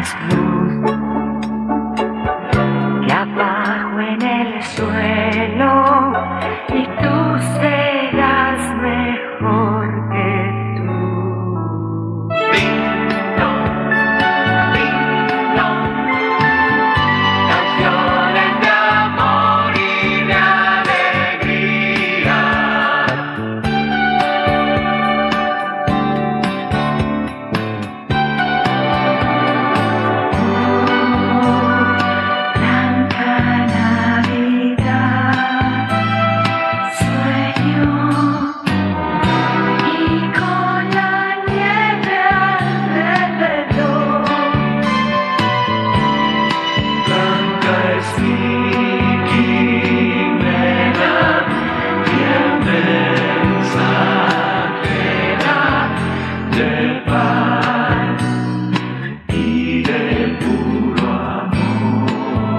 más luz que abajo en el suelo, y tú serás mejor que tú. Ding dong, canciones de amor y de alegría. Blanca Navidad, sueño y con la nieve alrededor. Blanca es mi quimera, fiel mensajera de paz y de puro amor.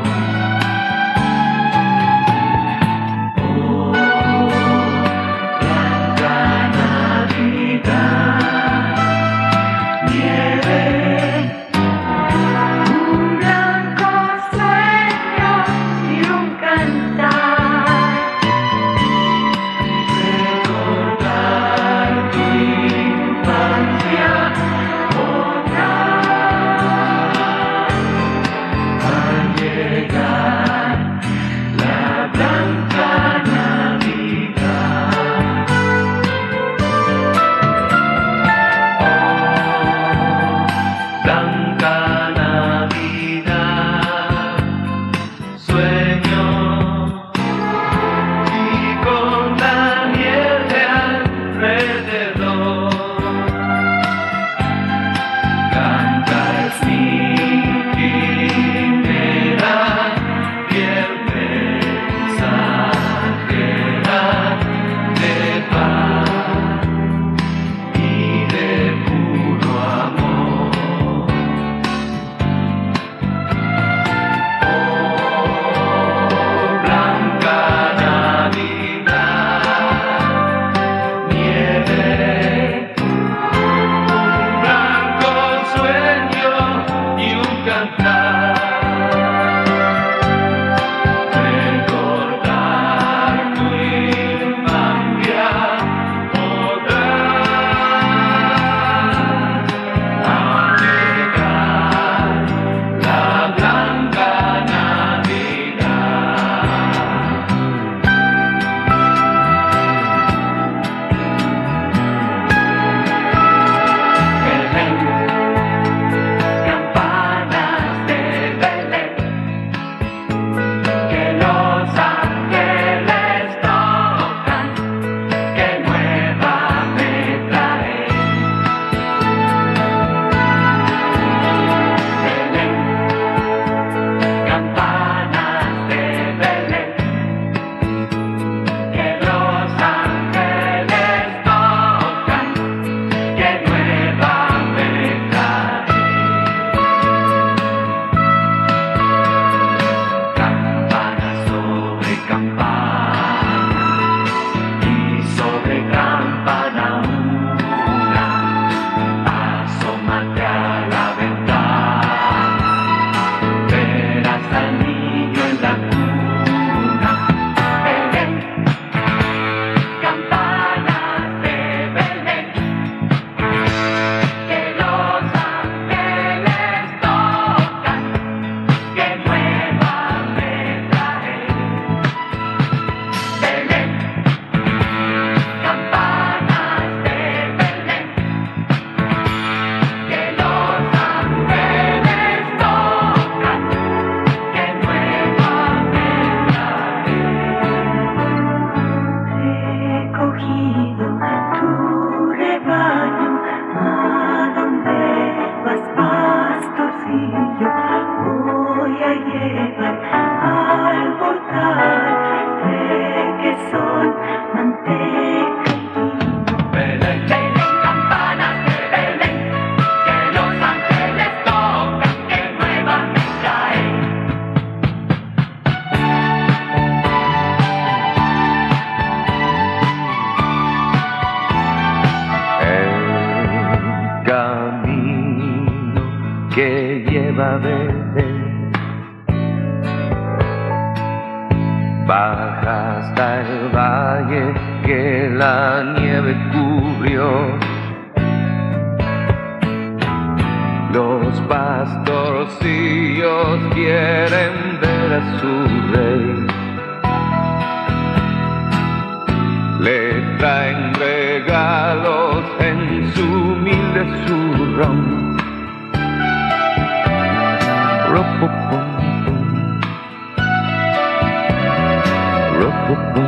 Oh, Blanca Navidad, nieve, un blanco sueño y un cantar. Recordar tu infancia otra al llegar la Blanca Navidad. Oh, Blanca Navidad, sueño y con la nieve alrededor. Blanca es mi quimera, fiel mensajera de paz y de puro amor. Oh, Blanca Navidad, nieve, un blanco sueño y un cantar. Recordar tu infancia otra al llegar la Blanca Navidad. Belén, campanas de Belén, que los ángeles tocan, que nueva me trae. Belén, campanas de Belén, que los ángeles tocan, que nueva me trae. Campana sobre campana y sobre campana una, asómate a la ventana, verás al niño en la cuna. Belén, campanas de Belén, que los ángeles tocan, que nueva me trae. Belén, campanas de Belén, que los ángeles tocan, que nueva me trae. Recogido tu rebaño, ¿a dónde vas, pastorcillo? Voy a llevar al portal requesón, manteca y vino. Belén, campanas de Belén, que los ángeles tocan, que nueva me trae. El camino que lleva verde. Baja hasta el valle que la nieve cubrió. Los pastorcillos quieren ver a su rey. Le traen regalos en su humilde zurrón. Ropopum, ropopum.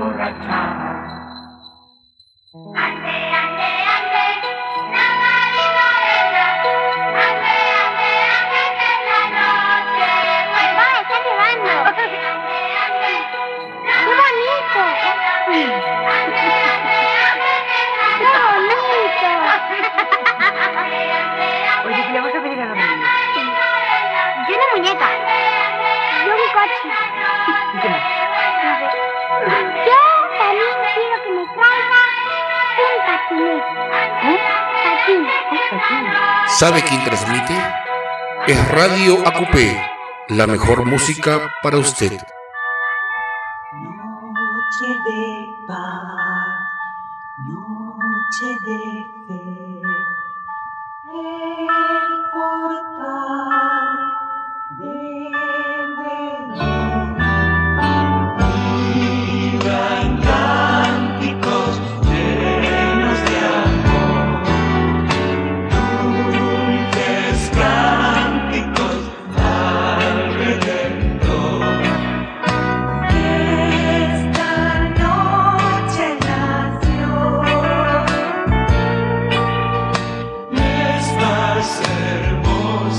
emborrachar. Ande, ande, ande, la marimorena. Ande, ande, ande, que la noche vuelva. ¡Está nevando! Ande, ande, ¡qué bonito! ¡Ande, ande, ande, ¡qué bonito! Oye, ¿qué le vamos a pedir a la niña? Yo una muñeca. Yo un coche. ¿Y qué más? Yo también quiero que me traiga un patinete. Patín. ¿Sabe quién transmite? Es Radio AQP, la mejor música para usted. Noche de paz, noche de fe, el portal de Belén. Vivan cánticos llenos de amor, dulces cánticos al Redentor. Esta noche nació estas hermosas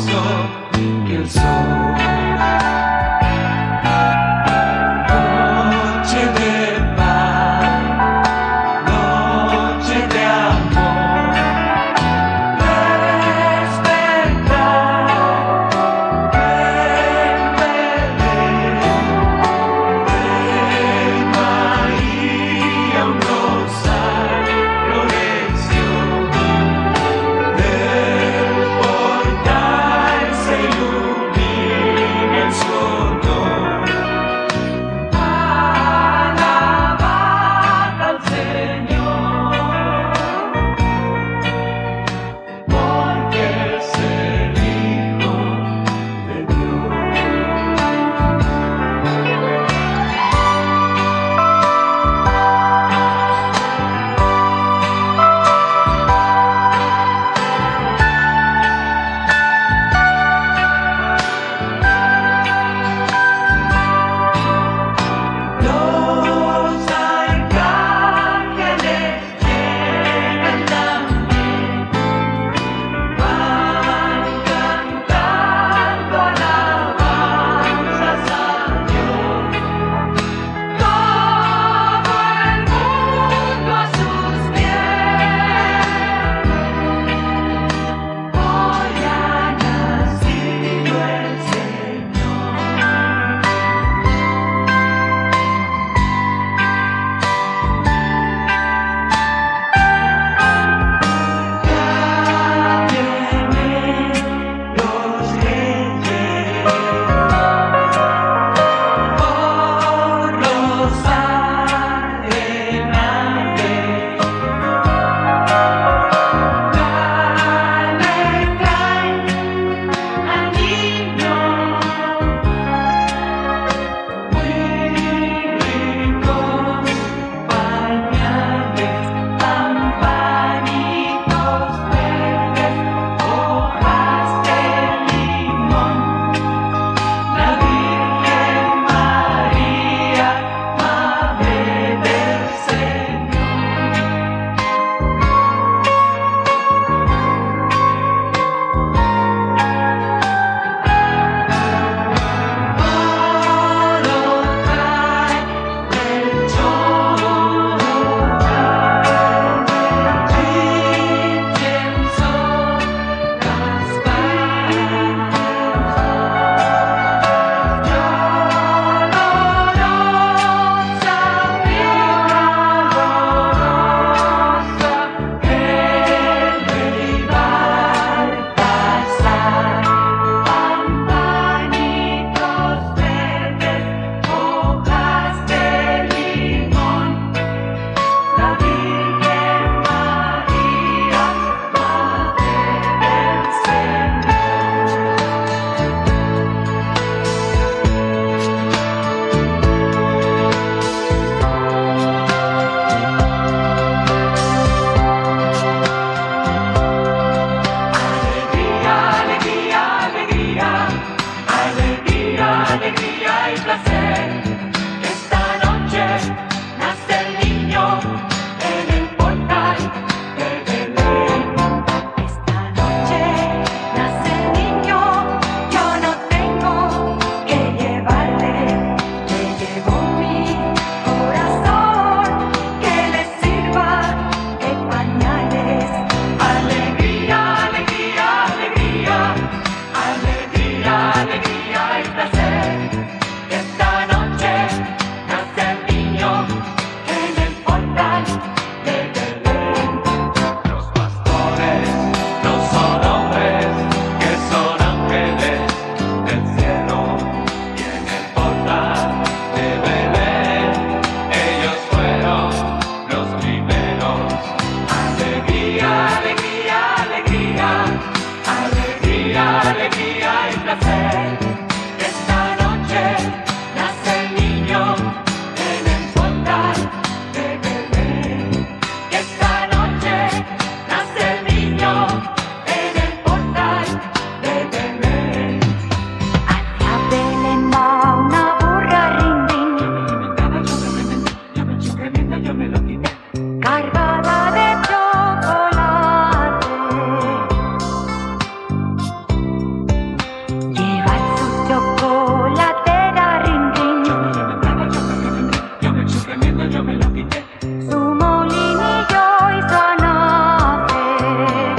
yo me lo quité. Su molinillo hizo nacer.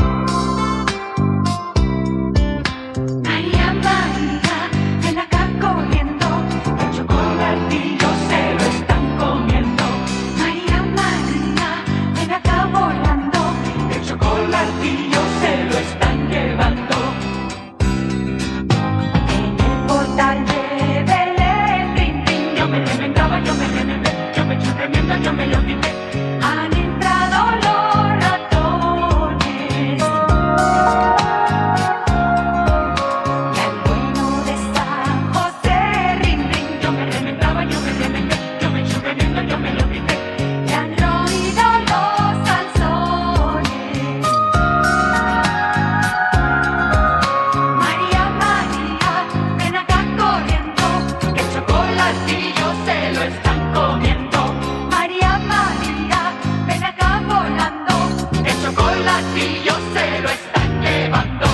María, María, ven acá corriendo, el chocolatillo se lo están comiendo. María, María, ven acá volando, el chocolatillo se lo están llevando. En el portal de Belén, trin, trin, yo me remendaba, yo me remendé, yo me eché un remiendo, yo me lo quité. Han entrado los ratones. Y al bueno de San José, rin, rin, yo me remendaba, yo me remendé, yo me eché un remiendo, yo me lo quité. Le han roído los calzones. María, María, ven acá corriendo, que el chocolatillo se lo están comiendo. María, María, ven acá volando, que el chocolatillo se lo están llevando.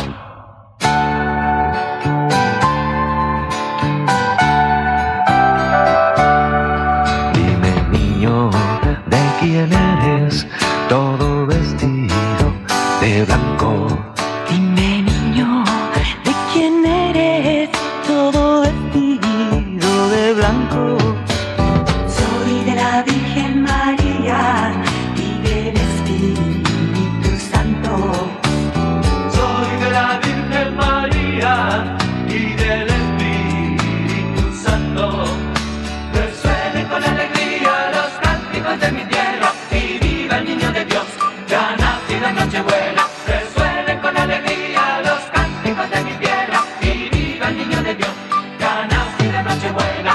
Dime, niño, ¿de quién eres? Todo vestido de blanco. Dime, niño, ¿de quién eres? Todo vestido de blanco. Soy de la Virgen María y del Espíritu Santo. Soy de la Virgen María y del Espíritu Santo. Resuenen con alegría los cánticos de mi tierra y viva el niño de Dios, que ha nacido en Nochebuena. Resuenen con alegría los cánticos de mi tierra y viva el niño de Dios, que ha nacido en Nochebuena.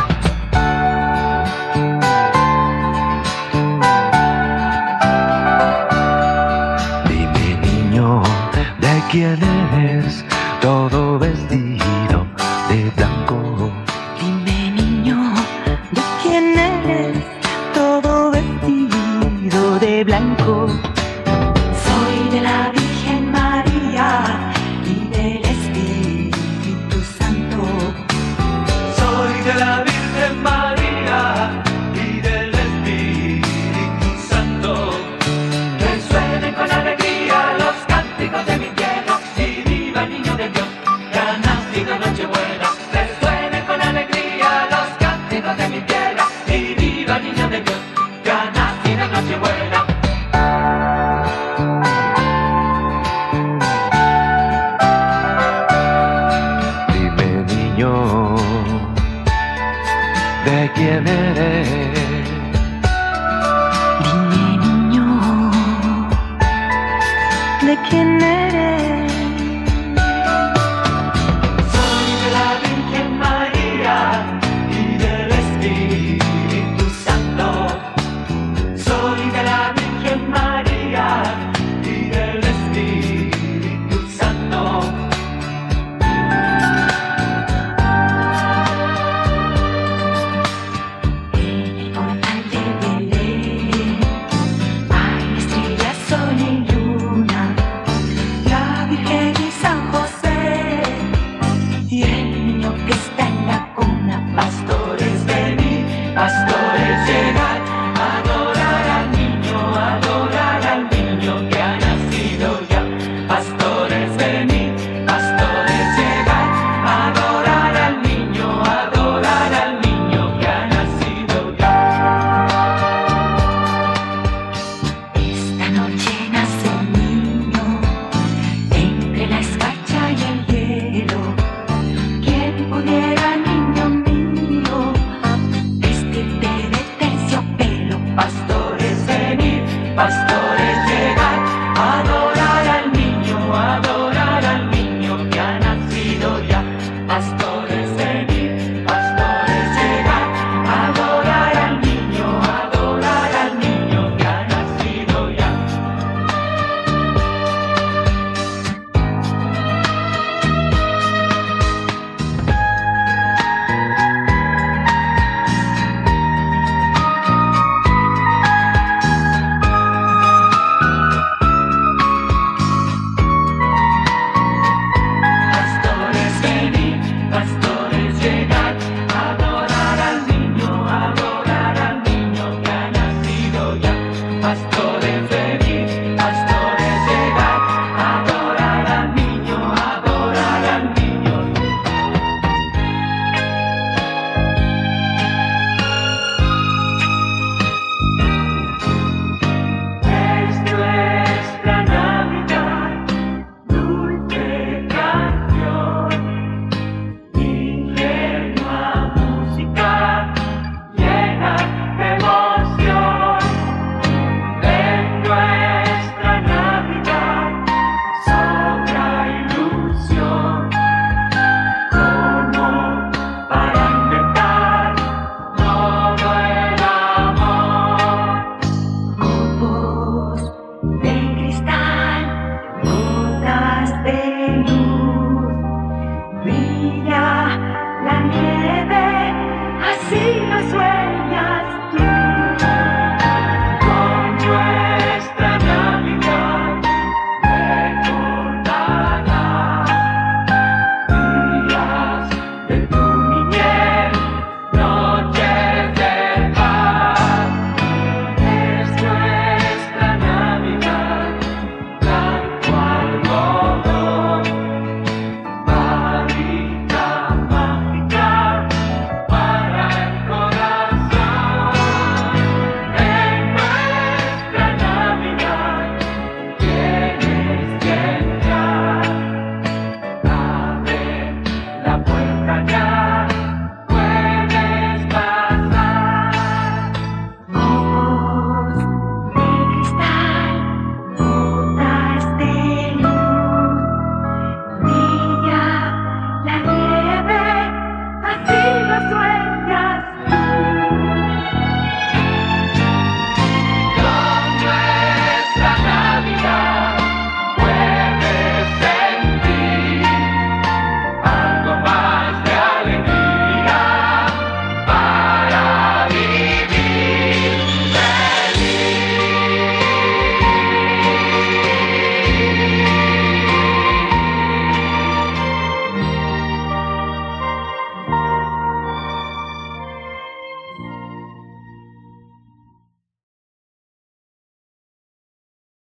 Dime, niño, ¿de quién eres? Todo vestido de blanco. Dime, niño, ¿de quién eres? Todo vestido de blanco. Soy de la Virgen María y del Espíritu Santo. Soy de la Virgen María y del Espíritu Santo. Resuenen con alegría los cánticos de mi tierra y viva el niño de Dios, que ha nacido en Nochebuena. Resuenen con alegría los cánticos de mi tierra y viva el niño de Dios, que ha nacido en Nochebuena. basta.